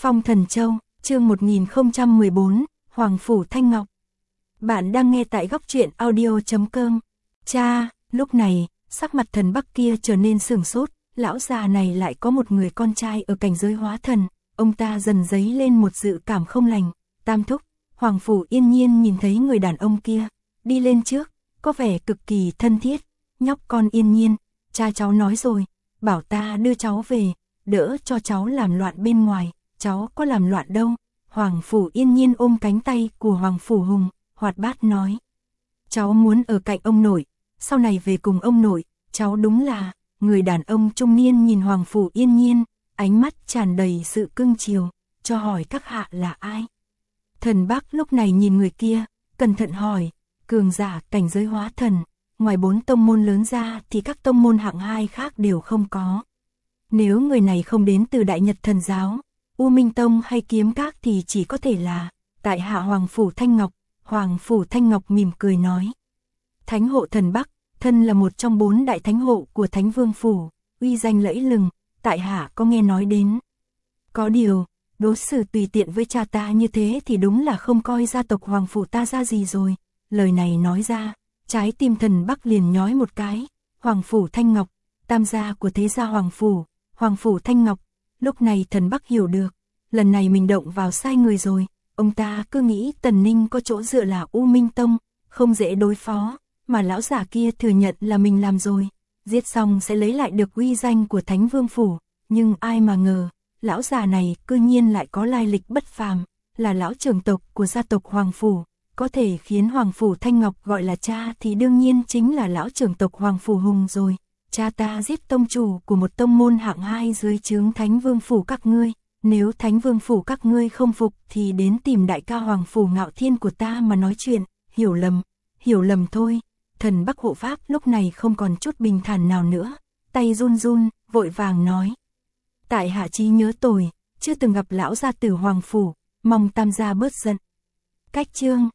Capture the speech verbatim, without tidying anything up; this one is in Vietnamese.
Phong Thần Châu, chương một nghìn không trăm mười bốn, Hoàng Phủ Thanh Ngọc. Bạn đang nghe tại góc truyện audio chấm com. Cha, lúc này, sắc mặt Thần Bắc kia trở nên sửng sốt, lão già này lại có một người con trai ở cảnh giới hóa thần, ông ta dần dấy lên một dự cảm không lành. Tam thúc, Hoàng Phủ Yên Nhiên nhìn thấy người đàn ông kia, đi lên trước, có vẻ cực kỳ thân thiết. Nhóc con Yên Nhiên, cha cháu nói rồi, bảo ta đưa cháu về, đỡ cho cháu làm loạn bên ngoài, cháu có làm loạn đâu. Hoàng Phủ Yên Nhiên ôm cánh tay của Hoàng Phủ Hùng, hoạt bát nói. Cháu muốn ở cạnh ông nội, sau này về cùng ông nội, cháu đúng là... Người đàn ông trung niên nhìn Hoàng Phủ Yên Nhiên, ánh mắt tràn đầy sự cưng chiều, cho hỏi các hạ là ai. Thần Bắc lúc này nhìn người kia, cẩn thận hỏi, cường giả cảnh giới hóa thần, ngoài bốn tông môn lớn ra thì các tông môn hạng hai khác đều không có. Nếu người này không đến từ Đại Nhật Thần Giáo, U Minh Tông hay Kiếm Các thì chỉ có thể là tại hạ Hoàng Phủ Thanh Ngọc. Hoàng Phủ Thanh Ngọc mỉm cười nói. Thánh hộ Thần Bắc, thân là một trong bốn đại thánh hộ của Thánh Vương Phủ, uy danh lẫy lừng, tại hạ có nghe nói đến. Có điều, đối xử tùy tiện với cha ta như thế thì đúng là không coi gia tộc Hoàng Phủ ta ra gì rồi. Lời này nói ra, trái tim Thần Bắc liền nhói một cái. Hoàng Phủ Thanh Ngọc, tam gia của thế gia Hoàng Phủ, Hoàng Phủ Thanh Ngọc. Lúc này Thần Bắc hiểu được, lần này mình động vào sai người rồi. Ông ta cứ nghĩ Tần Ninh có chỗ dựa là U Minh Tông, không dễ đối phó, mà lão giả kia thừa nhận là mình làm rồi, giết xong sẽ lấy lại được uy danh của Thánh Vương Phủ. Nhưng ai mà ngờ, lão già này cư nhiên lại có lai lịch bất phàm, là lão trưởng tộc của gia tộc Hoàng Phủ, có thể khiến Hoàng Phủ Thanh Ngọc gọi là cha thì đương nhiên chính là lão trưởng tộc Hoàng Phủ Hùng rồi. Cha ta giết tông chủ của một tông môn hạng hai dưới trướng Thánh Vương Phủ các ngươi. Nếu Thánh Vương Phủ các ngươi không phục thì đến tìm đại ca Hoàng Phủ Ngạo Thiên của ta mà nói chuyện. Hiểu lầm, hiểu lầm thôi. Thần Bắc hộ pháp lúc này không còn chút bình thản nào nữa, tay run run, vội vàng nói. Tại hạ trí nhớ tồi, chưa từng gặp lão gia tử Hoàng Phủ, mong tam gia bớt giận. Cách chương